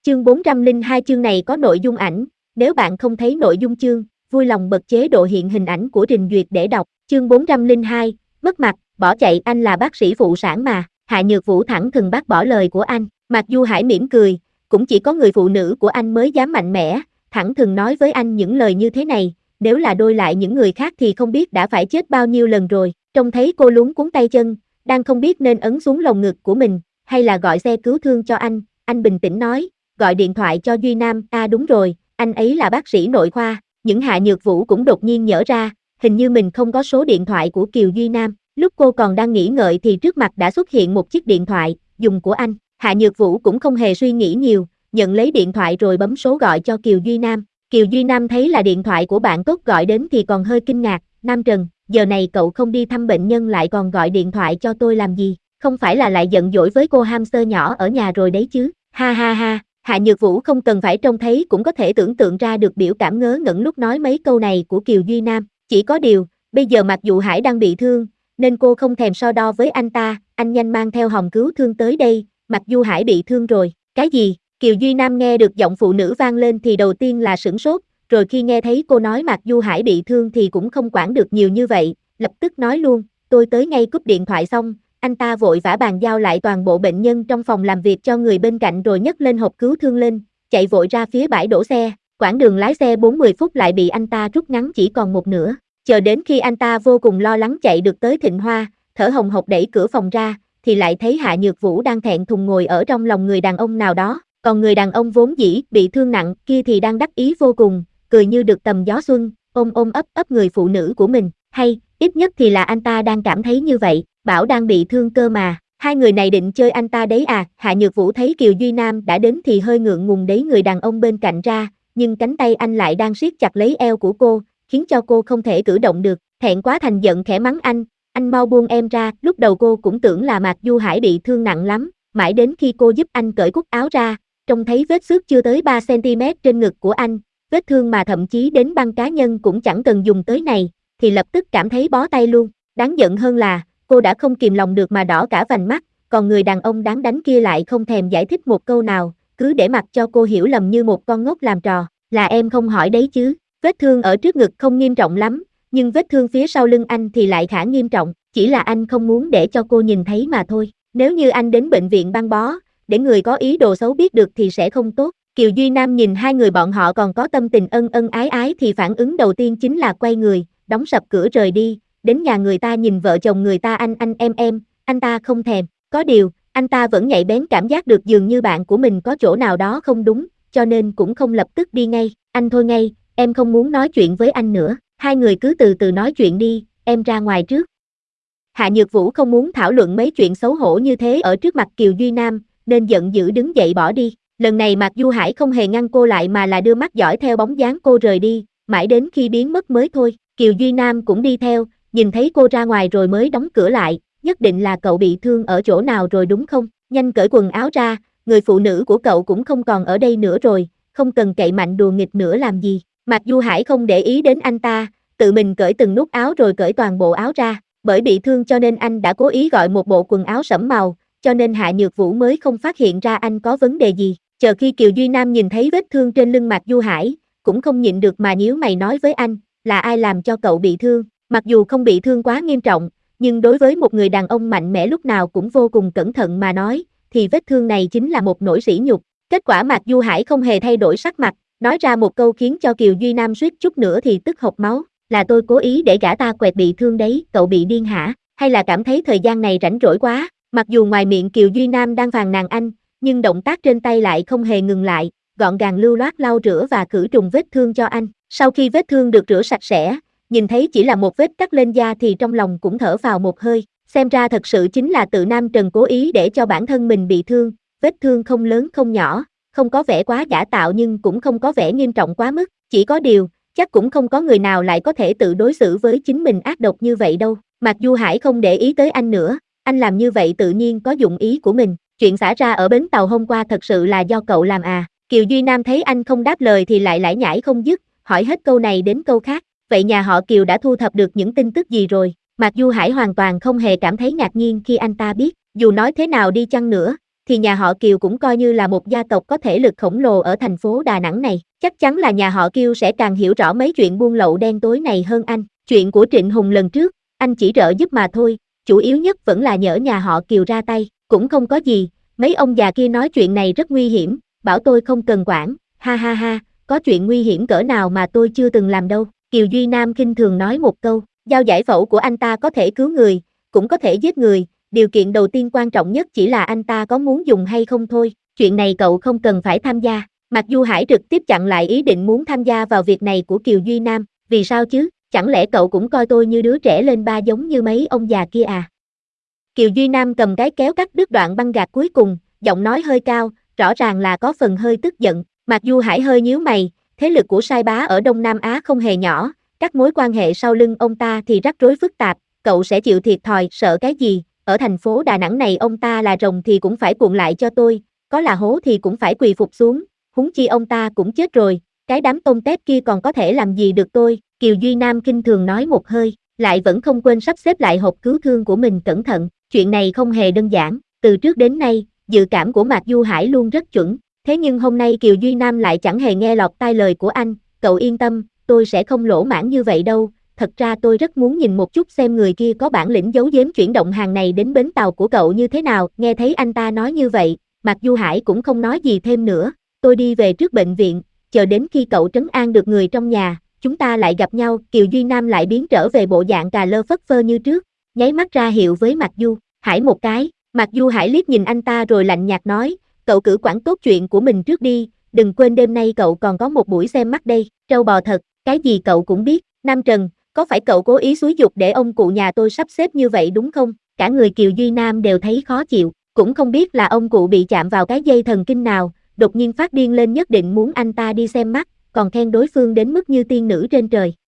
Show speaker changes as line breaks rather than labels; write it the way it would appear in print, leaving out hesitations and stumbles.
Chương 402 chương này có nội dung ảnh, nếu bạn không thấy nội dung chương, vui lòng bật chế độ hiện hình ảnh của trình duyệt để đọc. Chương 402, mất mặt, bỏ chạy, anh là bác sĩ phụ sản mà. Hạ Nhược Vũ thẳng thừng bác bỏ lời của anh. Mạc Du Hải mỉm cười, cũng chỉ có người phụ nữ của anh mới dám mạnh mẽ, thẳng thừng nói với anh những lời như thế này, nếu là đôi lại những người khác thì không biết đã phải chết bao nhiêu lần rồi. Trông thấy cô luống cuống tay chân, đang không biết nên ấn xuống lồng ngực của mình, hay là gọi xe cứu thương cho anh bình tĩnh nói, gọi điện thoại cho Duy Nam, đúng rồi, anh ấy là bác sĩ nội khoa. Những Hạ Nhược Vũ cũng đột nhiên nhớ ra, hình như mình không có số điện thoại của Kiều Duy Nam. Lúc cô còn đang nghĩ ngợi thì trước mặt đã xuất hiện một chiếc điện thoại, dùng của anh. Hạ Nhược Vũ cũng không hề suy nghĩ nhiều, nhận lấy điện thoại rồi bấm số gọi cho Kiều Duy Nam. Kiều Duy Nam thấy là điện thoại của bạn tốt gọi đến thì còn hơi kinh ngạc, Nam Trần, giờ này cậu không đi thăm bệnh nhân lại còn gọi điện thoại cho tôi làm gì, không phải là lại giận dỗi với cô hamster nhỏ ở nhà rồi đấy chứ, ha ha ha. Hạ Nhược Vũ không cần phải trông thấy cũng có thể tưởng tượng ra được biểu cảm ngớ ngẩn lúc nói mấy câu này của Kiều Duy Nam, chỉ có điều, bây giờ Mạc Du Hải đang bị thương, nên cô không thèm so đo với anh ta, anh nhanh mang theo hòm cứu thương tới đây, Mạc Du Hải bị thương rồi, cái gì? Kiều Duy Nam nghe được giọng phụ nữ vang lên thì đầu tiên là sửng sốt, rồi khi nghe thấy cô nói Mạc Du Hải bị thương thì cũng không quản được nhiều như vậy, lập tức nói luôn, tôi tới ngay. Cúp điện thoại xong, anh ta vội vã bàn giao lại toàn bộ bệnh nhân trong phòng làm việc cho người bên cạnh rồi nhấc lên hộp cứu thương lên, chạy vội ra phía bãi đổ xe, quãng đường lái xe 40 phút lại bị anh ta rút ngắn chỉ còn một nửa, chờ đến khi anh ta vô cùng lo lắng chạy được tới Thịnh Hoa, thở hồng hộc đẩy cửa phòng ra, thì lại thấy Hạ Nhược Vũ đang thẹn thùng ngồi ở trong lòng người đàn ông nào đó, còn người đàn ông vốn dĩ bị thương nặng kia thì đang đắc ý vô cùng, cười như được tầm gió xuân, ôm ôm ấp ấp người phụ nữ của mình, hay, ít nhất thì là anh ta đang cảm thấy như vậy, bảo đang bị thương cơ mà, hai người này định chơi anh ta đấy à. Hạ Nhược Vũ thấy Kiều Duy Nam đã đến thì hơi ngượng ngùng đẩy người đàn ông bên cạnh ra, nhưng cánh tay anh lại đang siết chặt lấy eo của cô, khiến cho cô không thể cử động được, thẹn quá thành giận khẽ mắng anh mau buông em ra. Lúc đầu cô cũng tưởng là Mạc Du Hải bị thương nặng lắm, mãi đến khi cô giúp anh cởi cúc áo ra, trông thấy vết xước chưa tới 3 cm trên ngực của anh, vết thương mà thậm chí đến băng cá nhân cũng chẳng cần dùng tới này, thì lập tức cảm thấy bó tay luôn. Đáng giận hơn là, cô đã không kìm lòng được mà đỏ cả vành mắt, còn người đàn ông đáng đánh kia lại không thèm giải thích một câu nào, cứ để mặc cho cô hiểu lầm như một con ngốc làm trò, là em không hỏi đấy chứ. Vết thương ở trước ngực không nghiêm trọng lắm, nhưng vết thương phía sau lưng anh thì lại khá nghiêm trọng, chỉ là anh không muốn để cho cô nhìn thấy mà thôi. Nếu như anh đến bệnh viện băng bó, để người có ý đồ xấu biết được thì sẽ không tốt. Kiều Duy Nam nhìn hai người bọn họ còn có tâm tình ân ân ái ái thì phản ứng đầu tiên chính là quay người, đóng sập cửa rời đi, đến nhà người ta nhìn vợ chồng người ta anh em, anh ta không thèm, có điều, anh ta vẫn nhạy bén cảm giác được dường như bạn của mình có chỗ nào đó không đúng, cho nên cũng không lập tức đi ngay, anh thôi ngay, em không muốn nói chuyện với anh nữa, hai người cứ từ từ nói chuyện đi, em ra ngoài trước. Hạ Nhược Vũ không muốn thảo luận mấy chuyện xấu hổ như thế ở trước mặt Kiều Duy Nam, nên giận dữ đứng dậy bỏ đi. Lần này Mạc Du Hải không hề ngăn cô lại mà là đưa mắt dõi theo bóng dáng cô rời đi, mãi đến khi biến mất mới thôi. Kiều Duy Nam cũng đi theo, nhìn thấy cô ra ngoài rồi mới đóng cửa lại, nhất định là cậu bị thương ở chỗ nào rồi đúng không? Nhanh cởi quần áo ra, người phụ nữ của cậu cũng không còn ở đây nữa rồi, không cần cậy mạnh đùa nghịch nữa làm gì. Mạc Du Hải không để ý đến anh ta, tự mình cởi từng nút áo rồi cởi toàn bộ áo ra, bởi bị thương cho nên anh đã cố ý gọi một bộ quần áo sẫm màu, cho nên Hạ Nhược Vũ mới không phát hiện ra anh có vấn đề gì. Chờ khi Kiều Duy Nam nhìn thấy vết thương trên lưng Mạc Du Hải, cũng không nhịn được mà nhíu mày nói với anh, là ai làm cho cậu bị thương? Mặc dù không bị thương quá nghiêm trọng, nhưng đối với một người đàn ông mạnh mẽ lúc nào cũng vô cùng cẩn thận mà nói, thì vết thương này chính là một nỗi sỉ nhục. Kết quả Mạc Du Hải không hề thay đổi sắc mặt, nói ra một câu khiến cho Kiều Duy Nam suýt chút nữa thì tức hộc máu, là tôi cố ý để gã ta quẹt bị thương đấy, cậu bị điên hả? Hay là cảm thấy thời gian này rảnh rỗi quá? Mặc dù ngoài miệng Kiều Duy Nam đang phàn nàn anh, nhưng động tác trên tay lại không hề ngừng lại, gọn gàng lưu loát lau rửa và khử trùng vết thương cho anh. Sau khi vết thương được rửa sạch sẽ, nhìn thấy chỉ là một vết cắt lên da thì trong lòng cũng thở vào một hơi, xem ra thật sự chính là tự Nam Trần cố ý để cho bản thân mình bị thương, vết thương không lớn không nhỏ, không có vẻ quá giả tạo nhưng cũng không có vẻ nghiêm trọng quá mức, chỉ có điều, chắc cũng không có người nào lại có thể tự đối xử với chính mình ác độc như vậy đâu. Mạc Du Hải không để ý tới anh nữa, anh làm như vậy tự nhiên có dụng ý của mình, chuyện xảy ra ở bến tàu hôm qua thật sự là do cậu làm à? Kiều Duy Nam thấy anh không đáp lời thì lại lải nhải không dứt, hỏi hết câu này đến câu khác, vậy nhà họ Kiều đã thu thập được những tin tức gì rồi? Mạc Du Hải hoàn toàn không hề cảm thấy ngạc nhiên khi anh ta biết, dù nói thế nào đi chăng nữa, thì nhà họ Kiều cũng coi như là một gia tộc có thể lực khổng lồ ở thành phố Đà Nẵng này. Chắc chắn là nhà họ Kiều sẽ càng hiểu rõ mấy chuyện buôn lậu đen tối này hơn anh. Chuyện của Trịnh Hùng lần trước, anh chỉ trợ giúp mà thôi, chủ yếu nhất vẫn là nhỡ nhà họ Kiều ra tay. Cũng không có gì, mấy ông già kia nói chuyện này rất nguy hiểm, bảo tôi không cần quản, ha ha ha, có chuyện nguy hiểm cỡ nào mà tôi chưa từng làm đâu. Kiều Duy Nam khinh thường nói một câu, dao giải phẫu của anh ta có thể cứu người, cũng có thể giết người, điều kiện đầu tiên quan trọng nhất chỉ là anh ta có muốn dùng hay không thôi, chuyện này cậu không cần phải tham gia. Mạc Du Hải trực tiếp chặn lại ý định muốn tham gia vào việc này của Kiều Duy Nam, vì sao chứ, chẳng lẽ cậu cũng coi tôi như đứa trẻ lên ba giống như mấy ông già kia à? Kiều Duy Nam cầm cái kéo cắt đứt đoạn băng gạc cuối cùng, giọng nói hơi cao, rõ ràng là có phần hơi tức giận. Mạc Du Hải hơi nhíu mày, thế lực của Sai Bá ở Đông Nam Á không hề nhỏ, các mối quan hệ sau lưng ông ta thì rắc rối phức tạp, cậu sẽ chịu thiệt thòi, sợ cái gì, ở thành phố Đà Nẵng này ông ta là rồng thì cũng phải cuộn lại cho tôi, có là hố thì cũng phải quỳ phục xuống, huống chi ông ta cũng chết rồi, cái đám tôm tép kia còn có thể làm gì được tôi, Kiều Duy Nam khinh thường nói một hơi, lại vẫn không quên sắp xếp lại hộp cứu thương của mình cẩn thận, chuyện này không hề đơn giản, từ trước đến nay, dự cảm của Mạc Du Hải luôn rất chuẩn, thế nhưng hôm nay Kiều Duy Nam lại chẳng hề nghe lọt tai lời của anh, cậu yên tâm, tôi sẽ không lỗ mãn như vậy đâu, thật ra tôi rất muốn nhìn một chút xem người kia có bản lĩnh giấu giếm chuyển động hàng này đến bến tàu của cậu như thế nào, nghe thấy anh ta nói như vậy, Mạc Du Hải cũng không nói gì thêm nữa, tôi đi về trước bệnh viện, chờ đến khi cậu trấn an được người trong nhà, chúng ta lại gặp nhau, Kiều Duy Nam lại biến trở về bộ dạng cà lơ phất phơ như trước, nháy mắt ra hiệu với Mạc Du Hải một cái, Mạc Du Hải liếc nhìn anh ta rồi lạnh nhạt nói, cậu cứ quản tốt chuyện của mình trước đi, đừng quên đêm nay cậu còn có một buổi xem mắt đây, trâu bò thật, cái gì cậu cũng biết, Nam Trần, có phải cậu cố ý xúi giục để ông cụ nhà tôi sắp xếp như vậy đúng không? Cả người Kiều Duy Nam đều thấy khó chịu, cũng không biết là ông cụ bị chạm vào cái dây thần kinh nào, đột nhiên phát điên lên nhất định muốn anh ta đi xem mắt, còn khen đối phương đến mức như tiên nữ trên trời.